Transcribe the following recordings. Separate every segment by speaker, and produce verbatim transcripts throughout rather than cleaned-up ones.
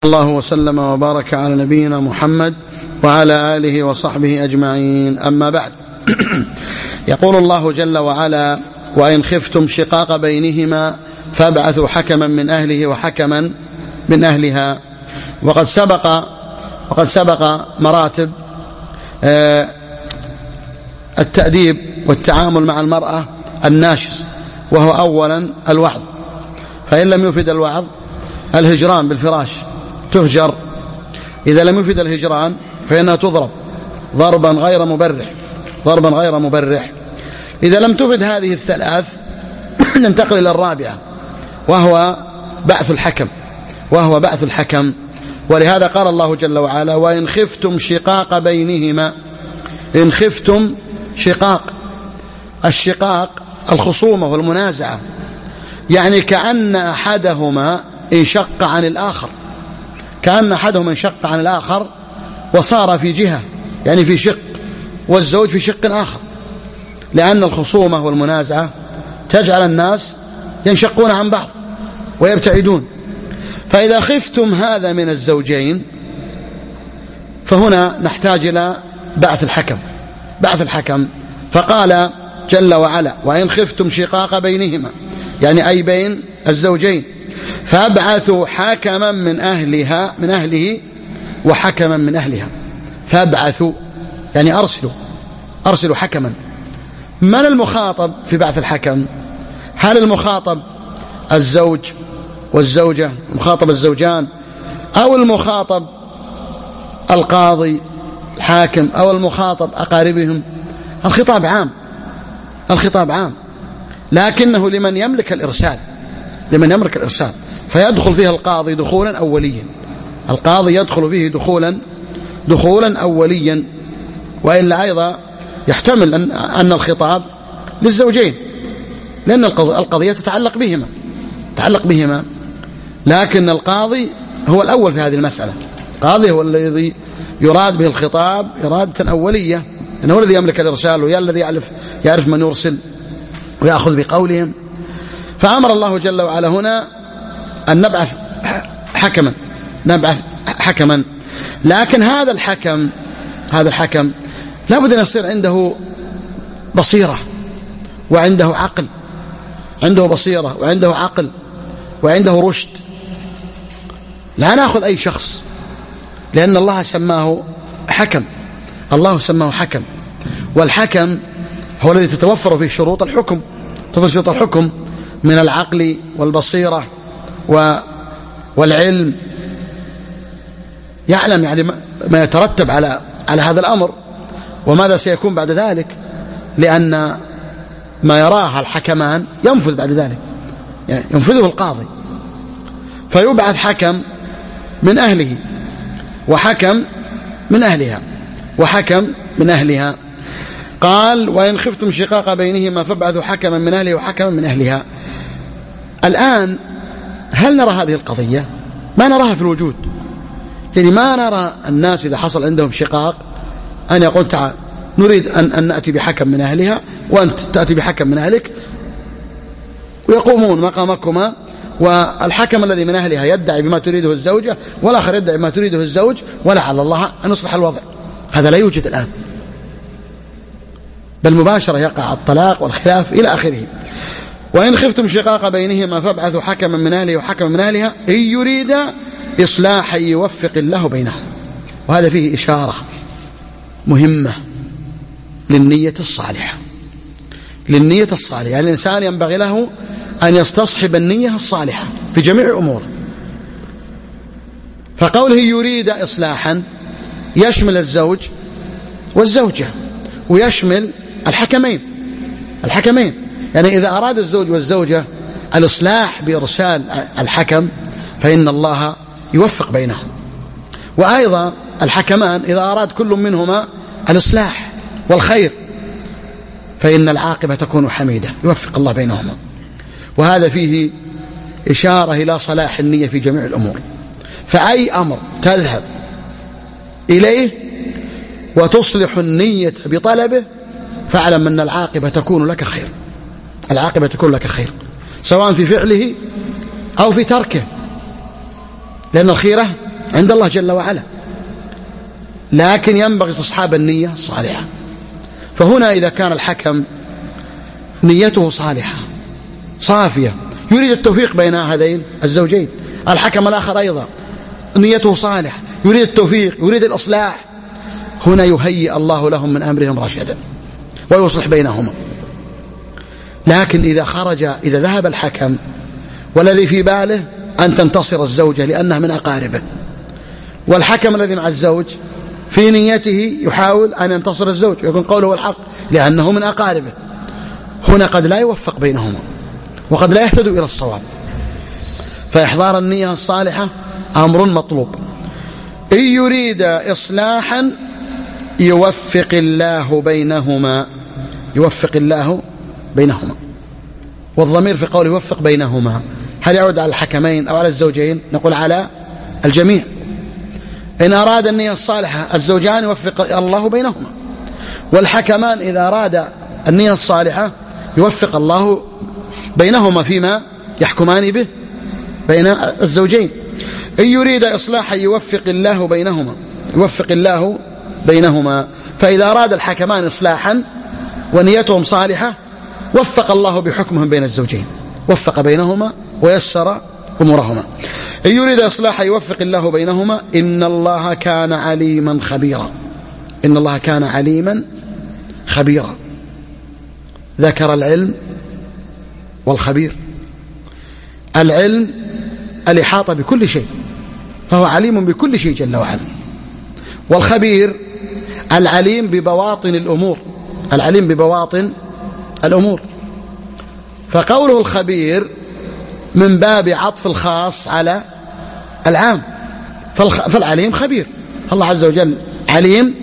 Speaker 1: الله وسلم وبارك على نبينا محمد وعلى آله وصحبه أجمعين. أما بعد، يقول الله جل وعلا: وإن خفتم شقاق بينهما فابعثوا حكما من أهله وحكما من أهلها. وقد سبق وقد سبق مراتب التأديب والتعامل مع المرأة الناشز، وهو أولا الوعظ، فإن لم يفد الوعظ الهجران بالفراش، تهجر. إذا لم يفد الهجران فإنها تضرب ضربا غير مبرح ضربا غير مبرح. إذا لم تفد هذه الثلاث ننتقل إلى الرابعة، وهو بعث الحكم وهو بعث الحكم ولهذا قال الله جل وعلا: وإن خفتم شقاق بينهما. إن خفتم شقاق، الشقاق الخصومة والمنازعة، يعني كأن أحدهما انشق عن الآخر كأن أحدهما انشق عن الآخر وصار في جهة، يعني في شق، والزوج في شق آخر، لأن الخصومة والمنازعة تجعل الناس ينشقون عن بعض ويبتعدون. فإذا خفتم هذا من الزوجين فهنا نحتاج إلى بعث الحكم بعث الحكم فقال جل وعلا: وإن خفتم شقاق بينهما، يعني أي بين الزوجين، فابعثوا حكما من أهلها من أهله وحكما من أهلها. فابعثوا يعني أرسلوا أرسلوا حكما. من المخاطب في بعث الحكم؟ هل المخاطب الزوج والزوجة، مخاطب الزوجان، أو المخاطب القاضي الحاكم، أو المخاطب أقاربهم؟ الخطاب عام الخطاب عام لكنه لمن يملك الإرسال لمن يملك الإرسال فيدخل فيه القاضي دخولا أوليا القاضي يدخل فيه دخولا دخولا أوليا وإلا أيضا يحتمل أن, أن الخطاب للزوجين، لأن القضية تتعلق بهما تتعلق بهما لكن القاضي هو الأول في هذه المسألة. القاضي هو الذي يراد به الخطاب إرادة أولية، لأنه هو الذي يملك الإرسال، وهو الذي يعرف يعرف من يرسل ويأخذ بقولهم. فأمر الله جل وعلا هنا أن نبعث حكما نبعث حكما لكن هذا الحكم هذا الحكم لابد أن يصير عنده بصيرة وعنده عقل عنده بصيرة وعنده عقل وعنده رشد. لا نأخذ أي شخص، لأن الله سماه حكم الله سماه حكم والحكم هو الذي تتوفر فيه شروط الحكم تتوفر شروط الحكم من العقل والبصيرة والعلم، يعلم يعني ما يترتب على على هذا الأمر وماذا سيكون بعد ذلك، لأن ما يراه الحكمان ينفذ بعد ذلك، يعني ينفذه القاضي. فيبعث حكم من أهله وحكم من أهلها وحكم من أهلها. قال: وإن خفتم شقاق بينهما فابعثوا حكما من أهله وحكما من أهلها. الآن هل نرى هذه القضية؟ ما نراها في الوجود، يعني ما نرى الناس إذا حصل عندهم شقاق أن يقول: تعال نريد أن, أن نأتي بحكم من أهلها وأنت تأتي بحكم من أهلك، ويقومون مقامكما، والحكم الذي من أهلها يدعي بما تريده الزوجة والآخر يدعي بما تريده الزوج، ولعل الله أن يصلح الوضع. هذا لا يوجد الآن، بل مباشرة يقع الطلاق والخلاف إلى آخره. وإن خفتم شقاق بينهما فابعثوا حكما من أهله وحكما من أهلها إن يريد إصلاحا يوفق الله بينهم. وهذا فيه إشارة مهمة للنية الصالحة للنية الصالحة يعني الإنسان ينبغي له أن يستصحب النية الصالحة في جميع أموره. فقوله يريد إصلاحا يشمل الزوج والزوجة ويشمل الحكمين الحكمين يعني إذا أراد الزوج والزوجة الإصلاح بإرسال الحكم فإن الله يوفق بينهم، وأيضا الحكمان إذا أراد كل منهما الإصلاح والخير فإن العاقبة تكون حميدة، يوفق الله بينهما. وهذا فيه إشارة إلى صلاح النية في جميع الأمور. فأي أمر تذهب إليه وتصلح النية بطلبه فاعلم أن العاقبة تكون لك خير العاقبة تكون لك خير سواء في فعله أو في تركه، لأن الخيرة عند الله جل وعلا، لكن ينبغي استصحاب النية الصالحة. فهنا إذا كان الحكم نيته صالحة صافية يريد التوفيق بين هذين الزوجين، الحكم الآخر أيضا نيته صالحة يريد التوفيق يريد الإصلاح، هنا يهيئ الله لهم من أمرهم رشدا ويصلح بينهما. لكن إذا خرج إذا ذهب الحكم والذي في باله أن تنتصر الزوجة لأنها من أقاربه، والحكم الذي مع الزوج في نيته يحاول أن ينتصر الزوج ويكون قوله الحق لأنه من أقاربه، هنا قد لا يوفق بينهما وقد لا يهتدوا إلى الصواب. فإحضار النية الصالحة أمر مطلوب. إن يريد إصلاحا يوفق الله بينهما، يوفق الله بينهما. والضمير في قول يوفق بينهما هل يعود على الحكمين أو على الزوجين؟ نقول على الجميع. إن أراد النية الصالحة الزوجان يوفق الله بينهما، والحكمان إذا أراد النية الصالحة يوفق الله بينهما فيما يحكمان به بين الزوجين. إن يريد إصلاحا يوفق الله بينهما، يوفق الله بينهما. فإذا أراد الحكمان إصلاحا ونيتهم صالحة وفق الله بحكمهم بين الزوجين، وفق بينهما ويسر أمورهما. إن يريد إصلاحا يوفق الله بينهما إن الله كان عليما خبيرا، إن الله كان عليما خبيرا. ذكر العلم والخبير. العلم الإحاطة بكل شيء، فهو عليم بكل شيء جل وعلا. والخبير العليم ببواطن الأمور، العليم ببواطن الأمور. فقوله الخبير من باب عطف الخاص على العام، فالعليم خبير. الله عز وجل عليم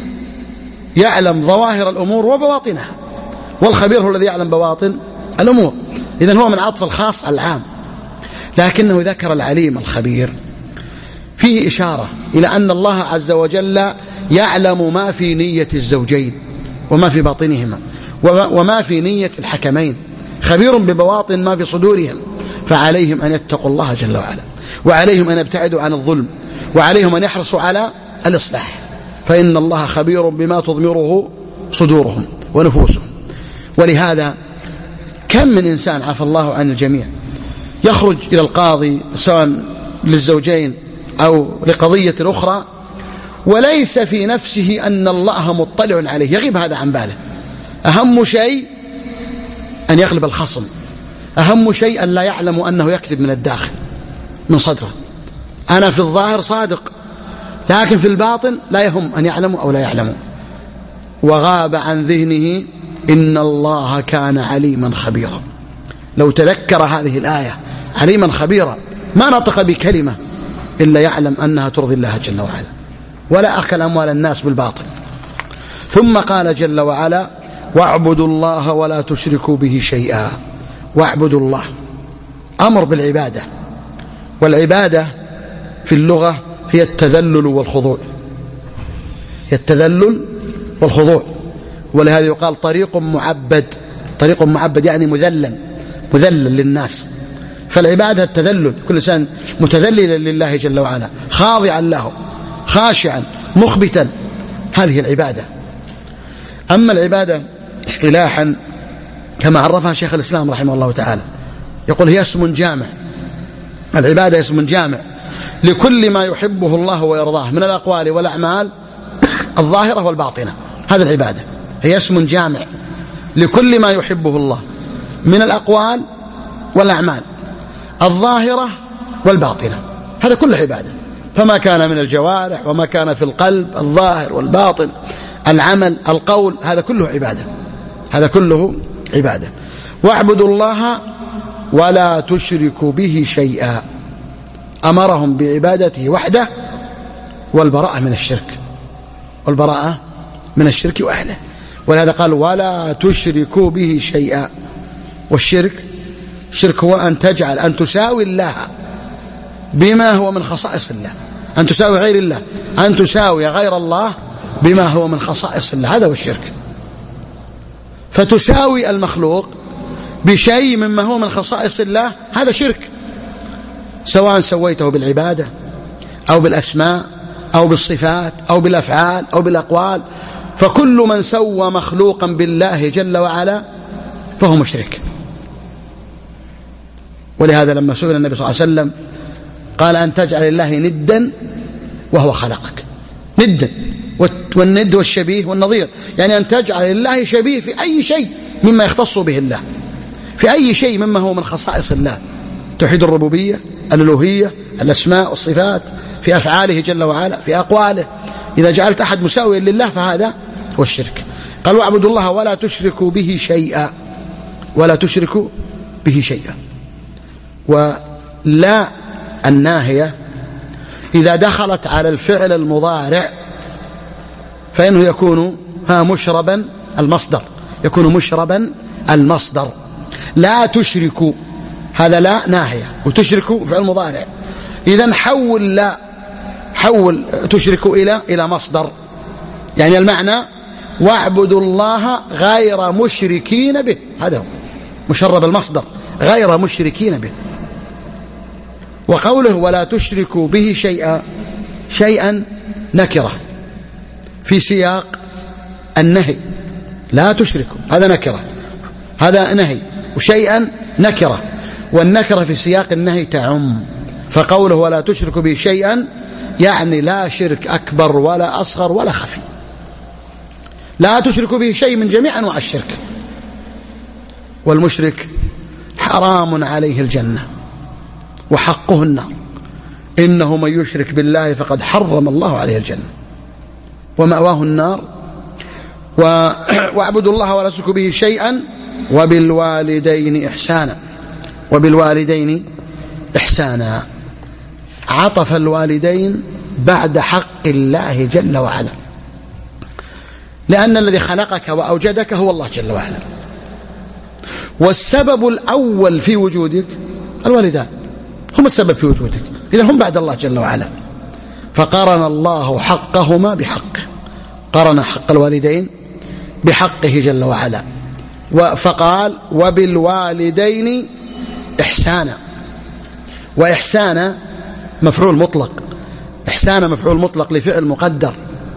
Speaker 1: يعلم ظواهر الأمور وبواطنها، والخبير هو الذي يعلم بواطن الأمور. إذن هو من عطف الخاص على العام، لكنه ذكر العليم الخبير فيه إشارة إلى أن الله عز وجل يعلم ما في نية الزوجين وما في باطنهما وما في نية الحكمين، خبير ببواطن ما في صدورهم. فعليهم أن يتقوا الله جل وعلا، وعليهم أن يبتعدوا عن الظلم، وعليهم أن يحرصوا على الإصلاح، فإن الله خبير بما تضمره صدورهم ونفوسهم. ولهذا كم من إنسان عفى الله عن الجميع يخرج إلى القاضي سواء للزوجين أو لقضية أخرى وليس في نفسه أن الله مطلع عليه، يغيب هذا عن باله. أهم شيء أن يغلب الخصم، أهم شيء أن لا يعلم أنه يكذب من الداخل من صدره. أنا في الظاهر صادق لكن في الباطن لا يهم أن يعلموا أو لا يعلموا. وغاب عن ذهنه إن الله كان عليما خبيرا. لو تذكر هذه الآية عليما خبيرا ما نطق بكلمة إلا يعلم أنها ترضي الله جل وعلا، ولا أكل أموال الناس بالباطل. ثم قال جل وعلا واعبدوا الله ولا تشركوا به شيئا. واعبدوا الله أمر بالعبادة، والعبادة في اللغة هي التذلل والخضوع، هي التذلل والخضوع. ولهذا يقال طريق معبد، طريق معبد يعني مذلل، مذلل للناس. فالعبادة التذلل، كل إنسان متذللا لله جل وعلا، خاضعا له، خاشعا مخبتا، هذه العبادة. أما العبادة اصطلاحا كما عرفها شيخ الإسلام رحمه الله تعالى، يقول هي اسم جامع. العبادة اسم جامع لكل ما يحبه الله ويرضاه من الأقوال والأعمال الظاهرة والباطنة. هذا العبادة هي اسم جامع لكل ما يحبه الله من الأقوال والأعمال الظاهرة والباطنة، هذا كله عبادة. فما كان من الجوارح وما كان في القلب الظاهر والباطن، العمل القول، هذا كله عبادة، هذا كله عبادة. واعبدوا الله ولا تشركوا به شيئا، أمرهم بعبادته وحده والبراءة من الشرك، والبراءة من الشرك وأهله. ولهذا قال ولا تشركوا به شيئا. والشرك الشرك هو أن تجعل أن تساوي الله بما هو من خصائص الله، أن تساوي غير الله، أن تساوي غير الله بما هو من خصائص الله، هذا هو الشرك. فتساوي المخلوق بشيء مما هو من خصائص الله، هذا شرك، سواء سويته بالعبادة أو بالأسماء أو بالصفات أو بالأفعال أو بالأقوال، فكل من سوى مخلوقا بالله جل وعلا فهو مشرك. ولهذا لما سئل النبي صلى الله عليه وسلم قال أن تجعل الله ندا وهو خلقك. ندا، والند والشبيه والنظير، يعني أن تجعل الله شبيه في أي شيء مما يختص به الله، في أي شيء مما هو من خصائص الله، توحيد الربوبية، الألوهية، الأسماء والصفات، في أفعاله جل وعلا، في أقواله. إذا جعلت أحد مساويا لله فهذا هو الشرك. قال واعبدوا الله ولا تشركوا به شيئا، ولا تشركوا به شيئا. ولا الناهية إذا دخلت على الفعل المضارع فإنه يكون ها مشربا المصدر، يكون مشربا المصدر. لا تشركوا، هذا لا ناهية، وتشركوا فعل مضارع. إذن حول لا، حول تشركوا إلى إلى مصدر، يعني المعنى واعبدوا الله غير مشركين به، هذا هو مشرب المصدر، غير مشركين به. وقوله ولا تشركوا به شيئا، شيئا نكرة في سياق النهي، لا تشركوا هذا نكرة، هذا نهي، وشيئا نكرة، والنكرة في سياق النهي تعم. فقوله ولا تشركوا به شيئا يعني لا شرك أكبر ولا أصغر ولا خفي، لا تشركوا به شيء من جميع أنواع الشرك. والمشرك حرام عليه الجنة وحقه النار، إنه من يشرك بالله فقد حرم الله عليه الجنة ومأواه النار. واعبدوا الله ولا تشركوا به شيئا وبالوالدين إحسانا، وبالوالدين إحسانا. عطف الوالدين بعد حق الله جل وعلا، لأن الذي خلقك وأوجدك هو الله جل وعلا، والسبب الأول في وجودك الوالدان، هم السبب في وجودك، إذن هم بعد الله جل وعلا. فقرن الله حقهما بحقه، قرن حق الوالدين بحقه جل وعلا، فقال وبالوالدين إحسانا. وإحسانا مفعول مطلق، إحسانا مفعول مطلق لفعل مقدر،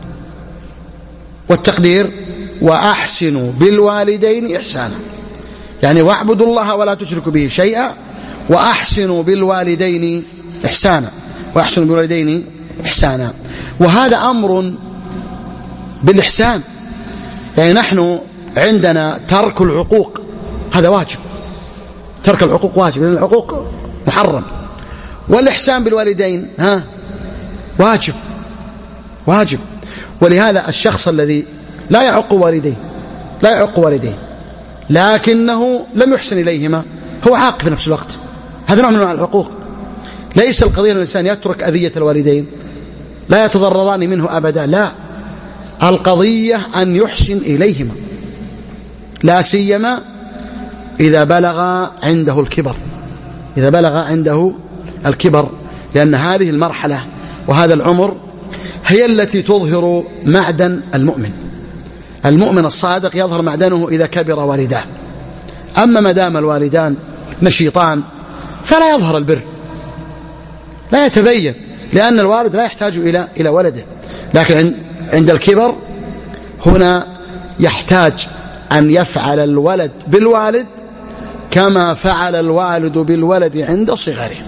Speaker 1: والتقدير وأحسنوا بالوالدين إحسانا، يعني واعبدوا الله ولا تشركوا به شيئا وأحسنوا بالوالدين إحسانا، وأحسنوا بالوالدين إحسانا. وهذا أمر بالإحسان، يعني نحن عندنا ترك العقوق هذا واجب، ترك العقوق واجب، لأن العقوق محرم، والإحسان بالوالدين ها واجب واجب. ولهذا الشخص الذي لا يعق والديه، لا يعق والديه لكنه لم يحسن إليهما هو عاق في نفس الوقت، هذا نوع من العقوق. ليس القضية أن الإنسان يترك أذية الوالدين لا يتضرران منه أبدا، لا، القضية أن يحسن إليهما، لا سيما إذا بلغ عنده الكبر، إذا بلغ عنده الكبر، لأن هذه المرحلة وهذا العمر هي التي تظهر معدن المؤمن. المؤمن الصادق يظهر معدنه إذا كبر والداه، أما ما دام الوالدان نشيطان فلا يظهر البر، لا يتبين، لأن الوالد لا يحتاج إلى إلى ولده. لكن عند الكبر هنا يحتاج أن يفعل الولد بالوالد كما فعل الوالد بالولد عند صغره.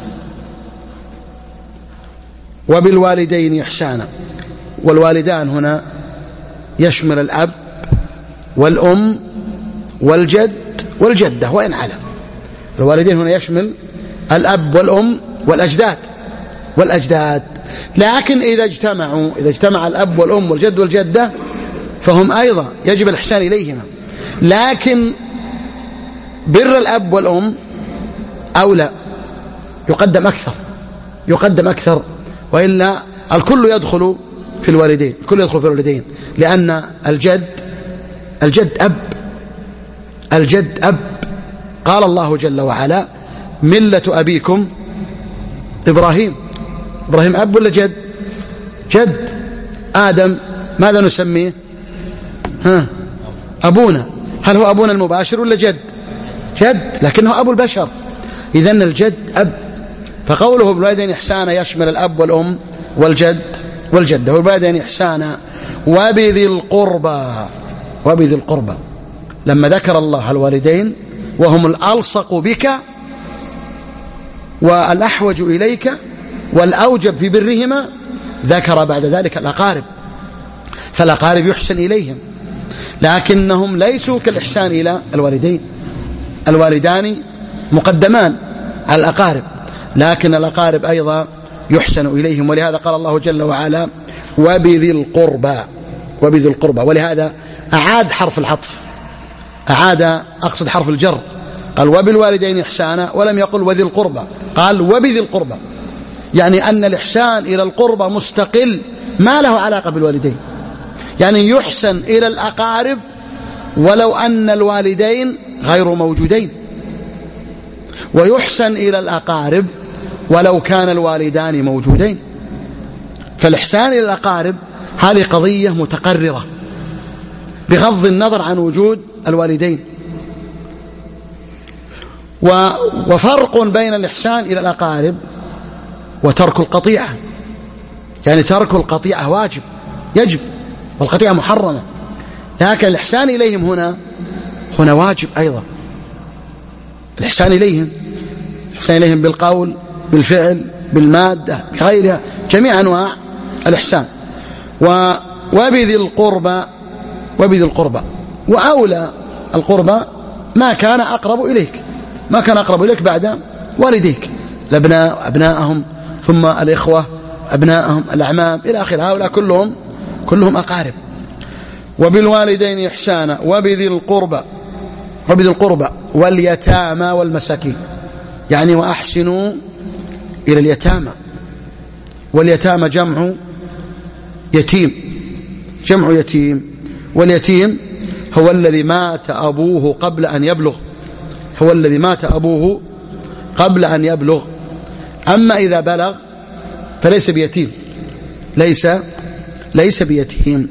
Speaker 1: وبالوالدين إحسانا، والوالدان هنا يشمل الأب والأم والجد والجدة وإن على. الوالدين هنا يشمل الأب والأم والأجداد والأجداد، لكن إذا اجتمعوا، إذا اجتمع الأب والأم والجد والجدة فهم أيضا يجب الإحسان إليهما، لكن بر الأب والأم أولى، يقدم أكثر، يقدم أكثر، وإلا الكل يدخل في الوالدين، الكل يدخل في الوالدين، لأن الجد الجد أب، الجد أب. قال الله جل وعلا ملة أبيكم إبراهيم. إبراهيم أب ولا جد؟ جد. آدم ماذا نسميه؟ ها أبونا. هل هو أبونا المباشر ولا جد؟ جد، لكنه أبو البشر. إذن الجد أب. فقوله بالوالدين إحسانا يشمل الأب والأم والجد والجدة. والوالدين إحسانا وبذي القربى وبذي القربى. لما ذكر الله الوالدين وهم الألصق بك والأحوج إليك والأوجب في برهما، ذكر بعد ذلك الأقارب، فالأقارب يحسن إليهم، لكنهم ليسوا كالإحسان إلى الوالدين. الوالدان مقدمان على الأقارب، لكن الأقارب أيضا يحسن إليهم. ولهذا قال الله جل وعلا وبذي القربى وبذي القربى. ولهذا أعاد حرف العطف، أعاد أقصد حرف الجر، قال وبالوالدين إحسانا، ولم يقل وذي القربى، قال وبذي القربى، يعني أن الإحسان إلى القربى مستقل ما له علاقة بالوالدين. يعني يحسن إلى الأقارب ولو أن الوالدين غير موجودين، ويحسن إلى الأقارب ولو كان الوالدان موجودين. فالإحسان إلى الأقارب هذه قضية متقررة بغض النظر عن وجود الوالدين. وفرق بين الإحسان إلى الأقارب وترك القطيعة، يعني ترك القطيعة واجب يجب، والقطيعة محرمة، لكن الإحسان إليهم هنا هنا واجب أيضا. الإحسان إليهم، الإحسان إليهم بالقول بالفعل بالمادة بغيرها، جميع أنواع الإحسان. وبذي القربى وبذي القربى، وأولى القربى ما كان أقرب إليك، ما كان أقرب إليك بعد والديك، الأبناء أبناءهم، ثم الإخوة أبناءهم، الأعمام إلى آخر، هؤلاء كلهم كلهم أقارب. وبالوالدين إحسانا وبذي القربى وبذي القربى واليتامى والمساكين، يعني وأحسنوا إلى اليتامى. واليتامى جمع يتيم، جمع يتيم. واليتيم هو الذي مات أبوه قبل أن يبلغ، هو الذي مات أبوه قبل أن يبلغ. أما إذا بلغ فليس بيتيم، ليس ليس بيتيم.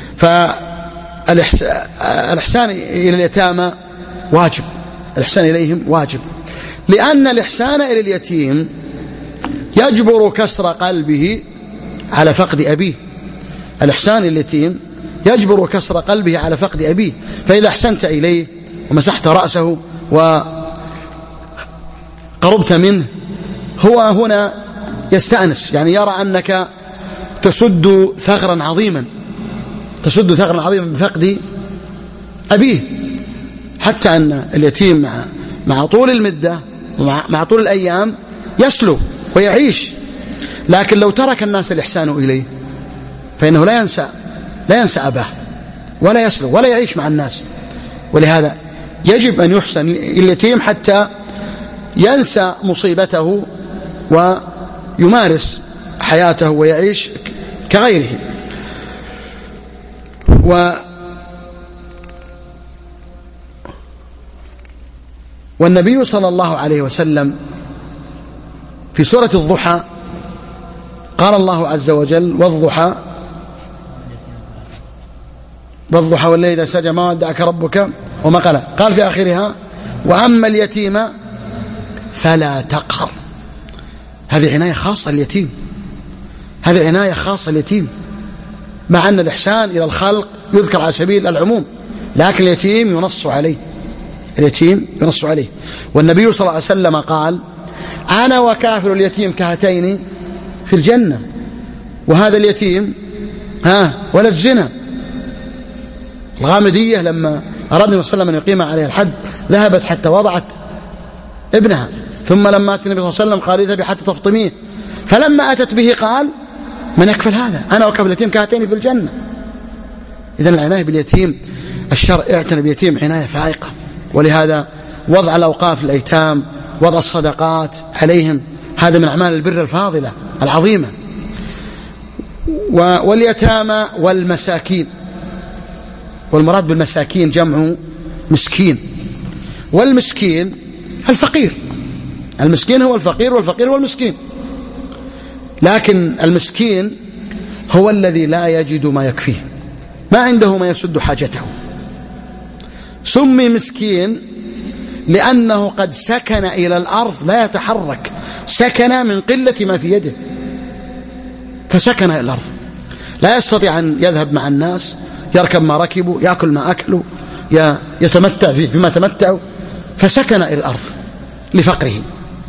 Speaker 1: فالإحسان إلى اليتامى واجب، الإحسان إليهم واجب، لأن الإحسان إلى اليتيم يجبر كسر قلبه على فقد أبيه. الإحسان إلى اليتيم يجبر كسر قلبه على فقد أبيه، فإذا أحسنت إليه ومسحت رأسه وقربت منه، هو هنا يستأنس، يعني يرى أنك تسد ثغرا عظيما، تسد ثغرا عظيما بفقد أبيه. حتى أن اليتيم مع, مع طول المدة ومع مع طول الأيام يسلو ويعيش، لكن لو ترك الناس الإحسان إليه فإنه لا ينسى لا ينسى أباه ولا يسلو ولا يعيش مع الناس. ولهذا يجب أن يحسن اليتيم حتى ينسى مصيبته ويمارس حياته ويعيش كغيره. و والنبي صلى الله عليه وسلم في سورة الضحى قال الله عز وجل والضحى والضحى والليل إذا سجى ما ودعك ربك وما قلى، قال في آخرها وأما اليتيم فلا تقهر. هذه عناية خاصة اليتيم، هذه عناية خاصة اليتيم، مع أن الإحسان إلى الخلق يذكر على سبيل العموم، لكن اليتيم ينص عليه، اليتيم ينص عليه. والنبي صلى الله عليه وسلم قال أنا وكافر اليتيم كهاتين في الجنة. وهذا اليتيم ها ولد زنا. الغامدية لما أراد النبي صلى الله عليه وسلم أن يقيم عليها الحد ذهبت حتى وضعت ابنها، ثم لما أتى النبي صلى الله عليه وسلم قال اذهبي حتى تفطميه، فلما أتت به قال من يكفل هذا، أنا وكافر اليتيم كهاتين في الجنة. إذن العناية باليتيم، الشرع اعتنى باليتيم عناية فائقة، ولهذا وضع الأوقاف الأيتام، وضع الصدقات عليهم، هذا من أعمال البر الفاضلة العظيمة. واليتامى والمساكين، والمراد بالمساكين جمع مسكين، والمسكين الفقير، المسكين هو الفقير والفقير هو المسكين، لكن المسكين هو الذي لا يجد ما يكفيه، ما عنده ما يسد حاجته. سمي مسكين لأنه قد سكن إلى الأرض لا يتحرك، سكن من قلة ما في يده، فسكن إلى الأرض، لا يستطيع أن يذهب مع الناس، يركب ما ركبوا، يأكل ما أكلوا، يتمتع بما تمتعوا، فسكن إلى الأرض لفقره.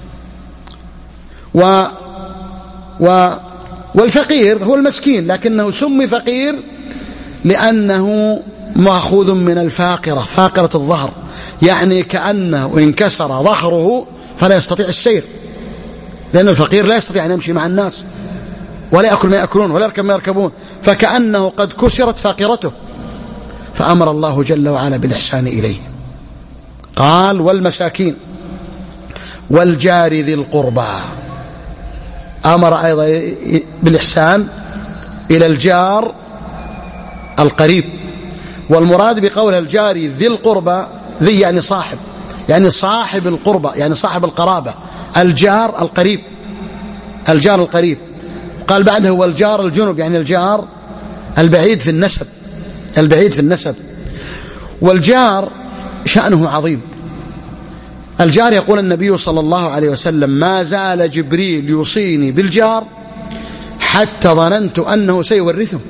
Speaker 1: و و والفقير هو المسكين، لكنه سمي فقير لأنه مأخوذ من الفاقرة، فاقرة الظهر، يعني كأنه انكسر ظهره فلا يستطيع السير، لأن الفقير لا يستطيع أن يمشي مع الناس ولا يأكل ما يأكلون ولا يركب ما يركبون، فكأنه قد كسرت فاقرته. فأمر الله جل وعلا بالإحسان إليه، قال والمساكين والجار ذي القربى. أمر أيضا بالإحسان إلى الجار القريب، والمراد بقول الجار ذي القربى، ذي يعني صاحب، يعني صاحب القربى، يعني صاحب القرابة، الجار القريب، الجار القريب. قال بعده والجار الجنب، يعني الجار البعيد في النسب، البعيد في النسب. والجار شأنه عظيم. الجار يقول النبي صلى الله عليه وسلم ما زال جبريل يوصيني بالجار حتى ظننت أنه سيورثه.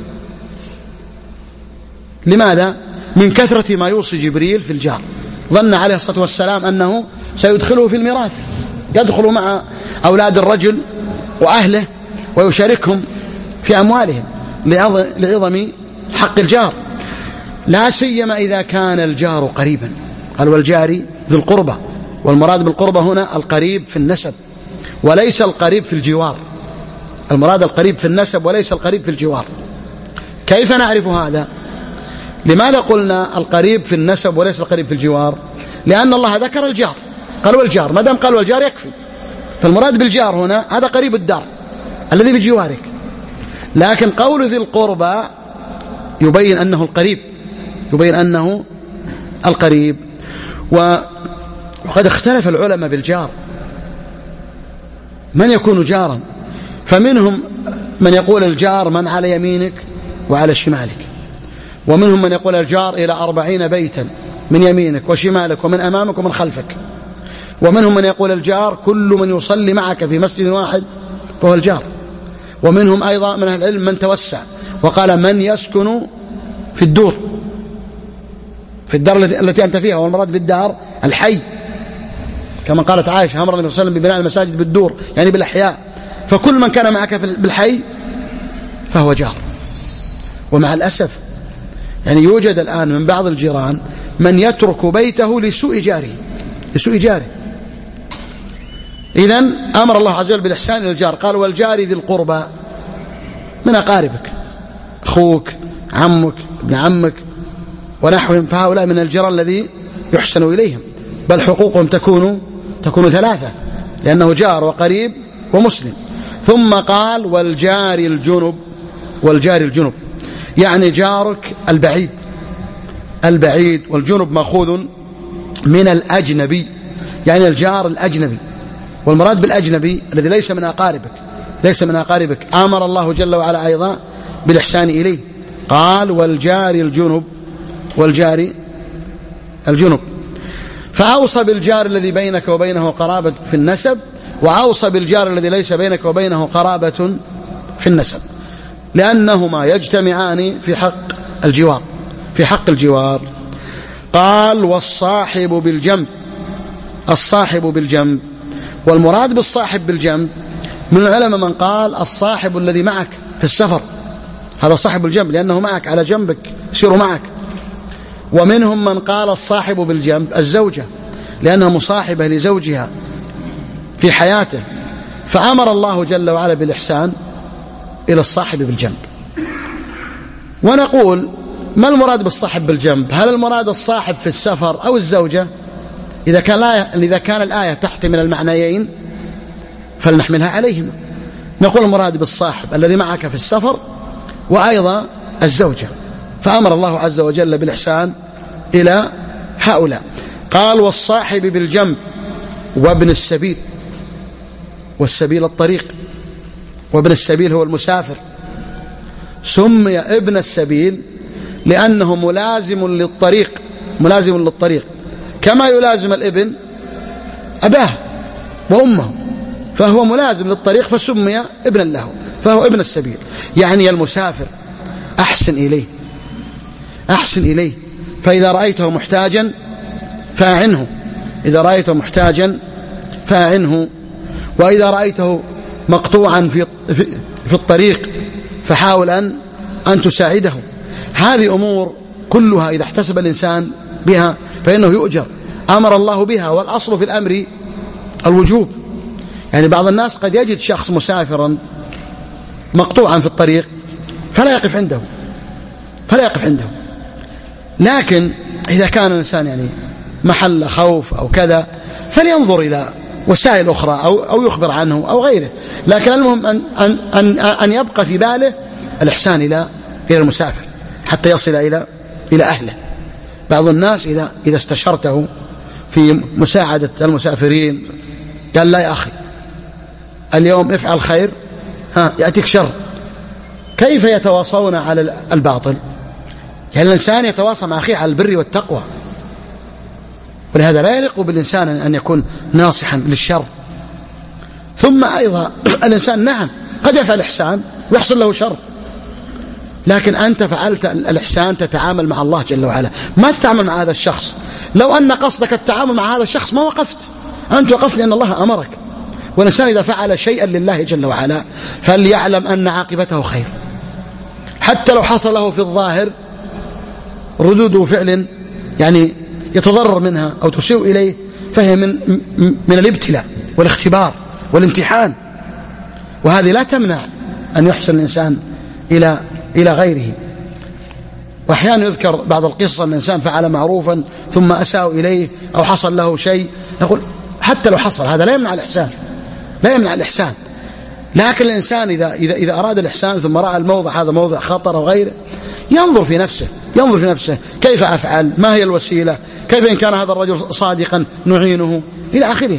Speaker 1: لماذا؟ من كثرة ما يوصي جبريل في الجار، ظن عليه الصلاة والسلام أنه سيدخله في الميراث، يدخل مع أولاد الرجل وأهله ويشاركهم في أموالهم لعظم حق الجار، لا سيما إذا كان الجار قريبا. قال والجار ذي القربى، والمراد بالقربة هنا القريب في النسب وليس القريب في الجوار، المراد القريب في النسب وليس القريب في الجوار. كيف نعرف هذا؟ لماذا قلنا القريب في النسب وليس القريب في الجوار؟ لأن الله ذكر الجار، قال والجار، ما دام قال والجار يكفي، فالمراد بالجار هنا هذا قريب الدار الذي بجوارك، لكن قول ذي القربى يبين أنه القريب، يبين أنه القريب. وقد اختلف العلماء بالجار، من يكون جارا؟ فمنهم من يقول الجار من على يمينك وعلى شمالك، ومنهم من يقول الجار إلى أربعين بيتا من يمينك وشمالك ومن أمامك ومن خلفك، ومنهم من يقول الجار كل من يصلي معك في مسجد واحد فهو الجار، ومنهم أيضا من أهل العلم من توسع وقال من يسكن في الدور، في الدار التي أنت فيها، والمراد بالدار الحي، كما قالت عائشة أمر النبي صلى الله عليه وسلم ببناء المساجد بالدور، يعني بالأحياء، فكل من كان معك بالحي فهو جار. ومع الأسف يعني يوجد الآن من بعض الجيران من يترك بيته لسوء جاره، لسوء جاره. إذن أمر الله عز وجل بالإحسان إلى الجار، قال والجار ذي القربى من أقاربك، أخوك، عمك، ابن عمك ونحوهم، فهؤلاء من الجيران الذي يحسن إليهم، بل حقوقهم تكون تكون ثلاثة، لأنه جار وقريب ومسلم. ثم قال والجار الجنب، والجار الجنب يعني جارك البعيد، البعيد، والجنب مأخوذ من الأجنبي، يعني الجار الأجنبي، والمراد بالأجنبي الذي ليس من أقاربك، ليس من أقاربك. أمر الله جل وعلا أيضا بالإحسان إليه، قال والجار الجنب، والجار الجنب، فأوصى بالجار الذي بينك وبينه قرابة في النسب، وأوصى بالجار الذي ليس بينك وبينه قرابة في النسب، لأنهما يجتمعان في حق الجوار، في حق الجوار. قال والصاحب بالجنب، الصاحب بالجنب، والمراد بالصاحب بالجنب من العلماء من قال الصاحب الذي معك في السفر، هذا صاحب الجنب لأنه معك على جنبك يسير معك. ومنهم من قال الصاحب بالجنب الزوجة، لأنها مصاحبة لزوجها في حياته، فأمر الله جل وعلا بالإحسان إلى الصاحب بالجنب. ونقول ما المراد بالصاحب بالجنب؟ هل المراد الصاحب في السفر أو الزوجة؟ إذا كان الآية, إذا كان الآية تحتمل المعنيين فلنحملها عليهما، نقول المراد بالصاحب الذي معك في السفر وأيضا الزوجة، فأمر الله عز وجل بالإحسان إلى هؤلاء. قال والصاحب بالجنب وابن السبيل، والسبيل الطريق، وابن السبيل هو المسافر، سمي ابن السبيل لأنه ملازم للطريق، ملازم للطريق كما يلازم الابن أباه وأمه، فهو ملازم للطريق فسمي ابنا له. فهو ابن السبيل. يعني المسافر أحسن إليه أحسن إليه فإذا رأيته محتاجا فأعنه، إذا رأيته محتاجا فأعنه، وإذا رأيته مقطوعا في في الطريق فحاول أن أن تساعده. هذه أمور كلها إذا احتسب الإنسان بها فإنه يؤجر، أمر الله بها، والأصل في الأمر الوجوب. يعني بعض الناس قد يجد شخص مسافرا مقطوعا في الطريق فلا يقف عنده فلا يقف عنده لكن إذا كان الإنسان يعني محل خوف أو كذا فلينظر إلى وسائل أخرى أو, أو يخبر عنه أو غيره. لكن المهم أن, أن, أن, أن يبقى في باله الإحسان إلى إلى المسافر حتى يصل إلى إلى أهله. بعض الناس إذا إذا استشرته في مساعدة المسافرين قال لا يا أخي اليوم افعل خير ها يأتيك شر. كيف يتواصون على الباطل؟ يعني الإنسان يتواصى مع أخيه على البر والتقوى، ولهذا لا يليق بالإنسان أن يكون ناصحا للشر. ثم أيضا الإنسان نعم قد يفعل إحسان ويحصل له شر، لكن أنت فعلت الإحسان تتعامل مع الله جل وعلا، ما تتعامل مع هذا الشخص. لو أن قصدك التعامل مع هذا الشخص ما وقفت، أنت وقفت لأن الله أمرك. والإنسان إذا فعل شيئا لله جل وعلا فليعلم أن عاقبته خير، حتى لو حصل له في الظاهر ردود فعل يعني يتضرر منها أو تسيء إليه، فهي من, من الابتلاء والاختبار والامتحان، وهذه لا تمنع أن يحسن الإنسان إلى إلى غيره. وأحيانا يذكر بعض القصص أن الإنسان فعل معروفا ثم أساء إليه أو حصل له شيء، نقول حتى لو حصل هذا لا يمنع الإحسان، لا يمنع الإحسان. لكن الإنسان إذا, إذا, إذا أراد الإحسان ثم رأى الموضع هذا موضع خطر أو غيره ينظر في نفسه ينظر في نفسه كيف أفعل، ما هي الوسيلة، كيف إن كان هذا الرجل صادقا نعينه إلى آخره.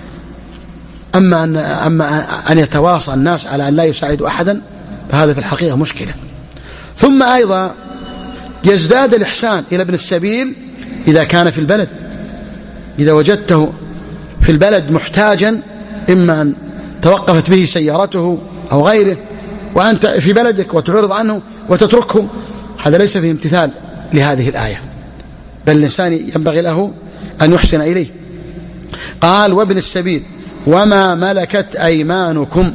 Speaker 1: أما أن, أما أن يتواصى الناس على أن لا يساعدوا أحدا فهذا في الحقيقة مشكلة. ثم أيضا يزداد الإحسان إلى ابن السبيل إذا كان في البلد، إذا وجدته في البلد محتاجا، إما أن توقفت به سيارته أو غيره وأنت في بلدك وتعرض عنه وتتركه، هذا ليس فيه امتثال لهذه الآية، بل الإنسان ينبغي له أن يحسن إليه. قال وابن السبيل وما ملكت أيمانكم،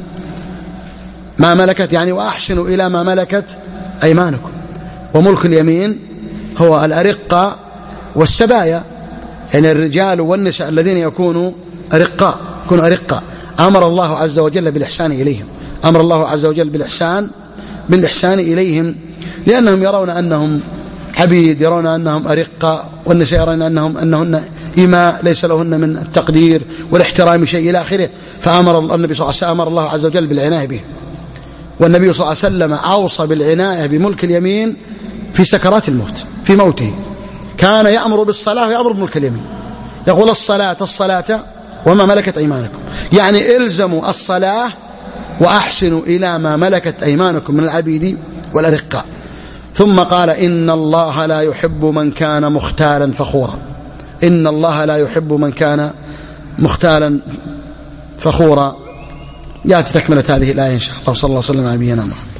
Speaker 1: ما ملكت يعني وأحسنوا إلى ما ملكت أيمانكم. وملك اليمين هو الأرقة والسبايا، يعني الرجال والنساء الذين يكونوا أرقاء يكونوا أرقاء أمر الله عز وجل بالإحسان إليهم، أمر الله عز وجل بالإحسان بالإحسان إليهم، لأنهم يرون أنهم عبيد، يرون أنهم أرقاء، والنساء يرون أنهم أنهن إماء ليس لهن من التقدير والاحترام شيء إلى آخره. فأمر النبي صلى الله عليه وسلم أمر الله عز وجل بالعناية به، والنبي صلى الله عليه وسلم أوصى بالعناية بملك اليمين في سكرات الموت، في موته كان يأمر بالصلاة ويأمر بملك اليمين، يقول الصلاة الصلاة وما ملكت أيمانكم، يعني إلزموا الصلاة وأحسنوا إلى ما ملكت أيمانكم من العبيد والأرقاء. ثم قال إن الله لا يحب من كان مختالا فخورا، إن الله لا يحب من كان مختالا فخورا. يأتي تكملة هذه الآية إن شاء الله. صلى الله عليه وسلم على نبينا محمد.